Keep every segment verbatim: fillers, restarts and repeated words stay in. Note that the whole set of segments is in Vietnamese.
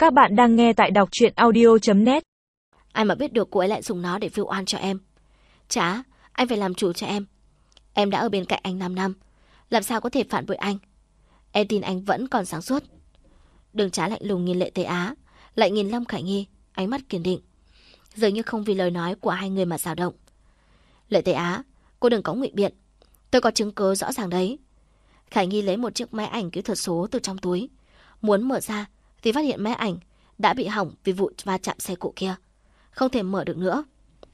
Các bạn đang nghe tại đọc truyện audio chấm net. Ai mà biết được cô ấy lại dùng nó để vu oan cho em. Chả, anh phải làm chủ cho em. Em đã ở bên cạnh anh năm năm, làm sao có thể phản bội anh? Em tin anh vẫn còn sáng suốt. Đường Trá lạnh lùng nhìn Lệ Tế Á, lại nhìn Lâm Khải Nhi, ánh mắt kiên định, dường như không vì lời nói của hai người mà dao động. Lệ Tế Á, cô đừng có ngụy biện, tôi có chứng cứ rõ ràng đấy. Khải Nhi lấy một chiếc máy ảnh kỹ thuật số từ trong túi, muốn mở ra thì phát hiện máy ảnh đã bị hỏng vì vụ va chạm xe cộ kia, không thể mở được nữa.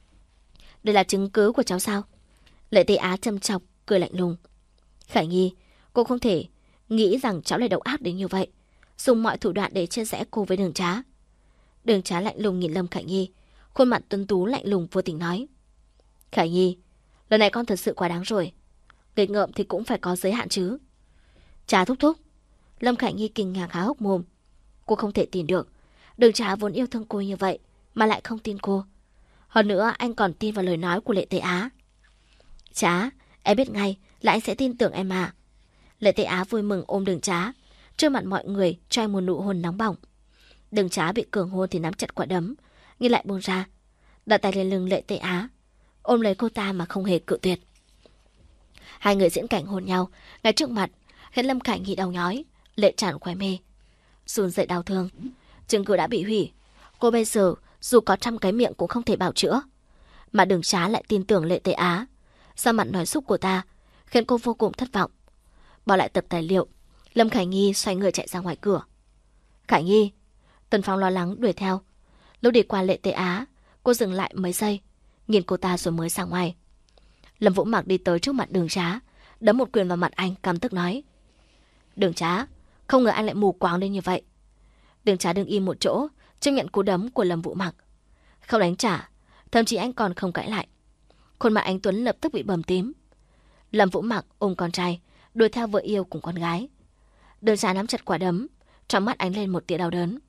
Đây là chứng cứ của cháu sao? Lệ Tế Á châm chọc, cười lạnh lùng. Khải Nhi, cô không thể nghĩ rằng cháu lại độc ác đến như vậy, dùng mọi thủ đoạn để chia rẽ cô với Đường Trá. Đường Trá lạnh lùng nhìn Lâm Khải Nhi, khuôn mặt tuấn tú lạnh lùng vô tình nói. Khải Nhi, lần này con thật sự quá đáng rồi. Nghịch ngợm thì cũng phải có giới hạn chứ. Trá thúc thúc. Lâm Khải Nhi kinh ngạc há hốc mồm. Cô không thể tin được, Đường Trá vốn yêu thương cô như vậy mà lại không tin cô. Hơn nữa anh còn tin vào lời nói của Lệ Tế Á. Trá, em biết ngay là anh sẽ tin tưởng em mà. Lệ Tế Á vui mừng ôm Đường Trá, trước mặt mọi người cho anh một nụ hôn nóng bỏng. Đường Trá bị cường hôn thì nắm chặt quả đấm, nhưng lại buông ra, đặt tay lên lưng Lệ Tế Á, ôm lấy cô ta mà không hề cự tuyệt. Hai người diễn cảnh hôn nhau ngay trước mặt, khiến Lâm Khải Nhi đau nhói, lệ tràn khóe mê, run rẩy đau thương. Chứng cứ đã bị hủy, cô bây giờ dù có trăm cái miệng cũng không thể bào chữa. Mà Đường Trá lại tin tưởng Lệ Tế Á, sao mặt nói xúc của ta khiến cô vô cùng thất vọng. Bỏ lại tập tài liệu, Lâm Khải Nhi xoay người chạy ra ngoài cửa. Khải Nhi, Tần Phong lo lắng đuổi theo. Lúc đi qua Lệ Tế Á, cô dừng lại mấy giây, nhìn cô ta rồi mới ra ngoài. Lâm Vũ Mặc đi tới trước mặt Đường Trá, đấm một quyền vào mặt anh, căm tức nói. Đường Trá, không ngờ anh lại mù quáng đến như vậy. Đường Trá đứng im một chỗ, chấp nhận cú đấm của Lâm Vũ Mặc. Không đánh trả, thậm chí anh còn không cãi lại. Khuôn mặt anh Tuấn lập tức bị bầm tím. Lâm Vũ Mặc ôm con trai, đuổi theo vợ yêu cùng con gái. Đường Trá nắm chặt quả đấm, trong mắt ánh lên một tia đau đớn.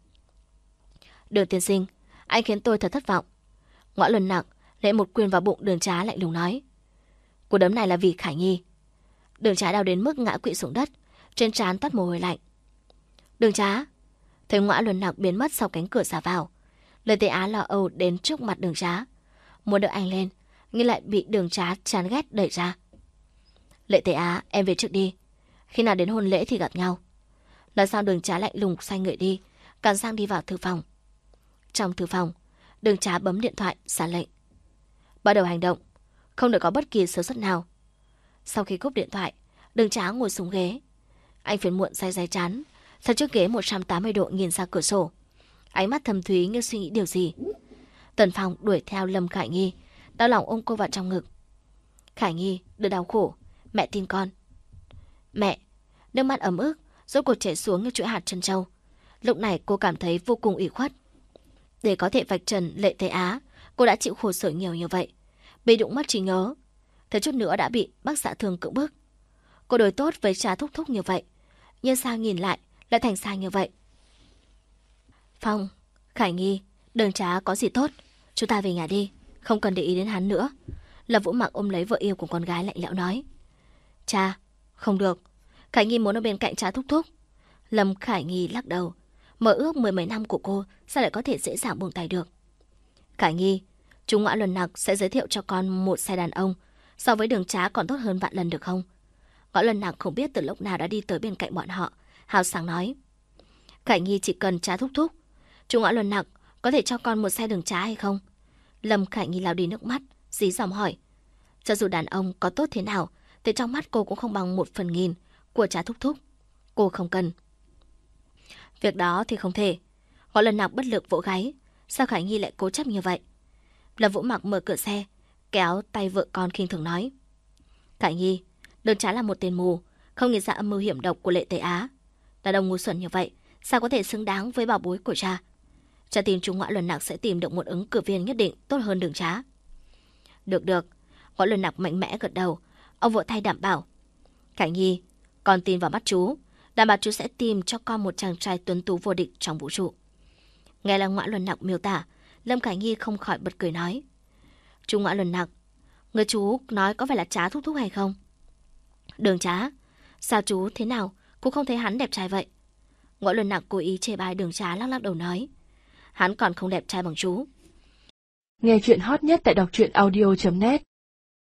Đường tiên sinh, anh khiến tôi thật thất vọng. Ngõ Luân Nặc lấy một quyền vào bụng Đường Trá lạnh lùng nói. Cú đấm này là vì Khải Nhi. Đường Trá đau đến mức ngã quỵ xuống đất, trên trán toát mồ hôi lạnh. Đường Trá, thấy Ngõ Luân Nặc biến mất sau cánh cửa ra vào, Lệ Tế Á lo âu đến trước mặt Đường Trá, muốn đỡ anh lên, nhưng lại bị Đường Trá chán ghét đẩy ra. Lệ Tế Á, em về trước đi, khi nào đến hôn lễ thì gặp nhau. Lần sau Đường Trá lạnh lùng xoay người đi, cản sang đi vào thư phòng. Trong thư phòng, Đường Trá bấm điện thoại ra lệnh. Bắt đầu hành động, không được có bất kỳ sơ suất nào. Sau khi cúp điện thoại, Đường Trá ngồi xuống ghế. Anh phiền muộn day day chán, thật chiếc ghế một trăm tám mươi độ nhìn ra cửa sổ. Ánh mắt thầm thúy như suy nghĩ điều gì. Tần Phong đuổi theo Lâm Khải Nhi, đau lòng ôm cô vào trong ngực. Khải Nhi, đừng đau khổ, mẹ tin con. Mẹ, nước mắt ấm ức rốt cuộc chảy xuống như chuỗi hạt trân châu. Lúc này cô cảm thấy vô cùng ủy khuất. Để có thể vạch trần Lệ Tế Á, cô đã chịu khổ sở nhiều như vậy, bị đụng mất trí nhớ, thiếu chút nữa đã bị bác xã thường cưỡng bức. Cô đối tốt với cha thúc thúc như vậy, nhưng sao nhìn lại lại thành sai như vậy. Phong, Khải Nhi, Đường Trá có gì tốt, chúng ta về nhà đi, không cần để ý đến hắn nữa. Lâm Vũ Mặc ôm lấy vợ yêu của con gái lạnh lẽo nói. Cha, không được, Khải Nhi muốn ở bên cạnh cha thúc thúc. Lâm Khải Nhi lắc đầu, mơ ước mười mấy năm của cô sao lại có thể dễ dàng buông tay được. Khải Nhi, chú Ngõ Luân Nặc sẽ giới thiệu cho con một xe đàn ông, so với Đường Trá còn tốt hơn vạn lần được không? Ngõ Luân Nặc không biết từ lúc nào đã đi tới bên cạnh bọn họ, hào sảng nói. Khải Nhi chỉ cần cha thúc thúc, chú Ngõ Luân Nặc có thể cho con một xe Đường Trá hay không? Lâm Khải Nhi lau đi nước mắt, dí dỏm hỏi. Cho dù đàn ông có tốt thế nào, thì trong mắt cô cũng không bằng một phần nghìn của cha thúc thúc. Cô không cần. Việc đó thì không thể. Ngõ Luân Nặc bất lực vỗ gáy. Sao Khải Nhi lại cố chấp như vậy? Lâm Vũ Mặc mở cửa xe, kéo tay vợ con khinh thường nói. Khải Nhi, Đường Trá là một tên mù, không nghĩ ra âm mưu hiểm độc của Lệ Tế Á. Đàn ông ngu xuẩn như vậy, sao có thể xứng đáng với bảo bối của cha? Cha tin chú Ngõ Luân Nặc sẽ tìm được một ứng cử viên nhất định tốt hơn Đường Trá. Được được, Ngõ Luân Nặc mạnh mẽ gật đầu. Ông vỗ tay đảm bảo. Khải Nhi, con tin vào mắt chú, đảm bảo chú sẽ tìm cho con một chàng trai tuấn tú vô địch trong vũ trụ. Nghe là Ngõ Luân Nặc miêu tả, Lâm Khải Nhi không khỏi bật cười nói. Chú Ngõ Luân Nặc, người chú nói có phải là Trá thúc thúc hay không? Đường Trá, sao chú thế nào cũng không thấy hắn đẹp trai vậy? Ngõ Luân Nặc cố ý chê bai Đường Trá, lắc lắc đầu nói. Hắn còn không đẹp trai bằng chú. Nghe chuyện hot nhất tại đọc truyện audio chấm net.